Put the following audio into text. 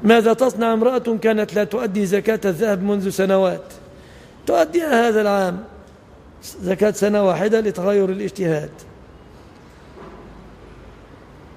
ماذا تصنع امرأة كانت لا تؤدي زكاة الذهب منذ سنوات، تؤديها هذا العام زكاة سنة واحدة لتغير الاجتهاد.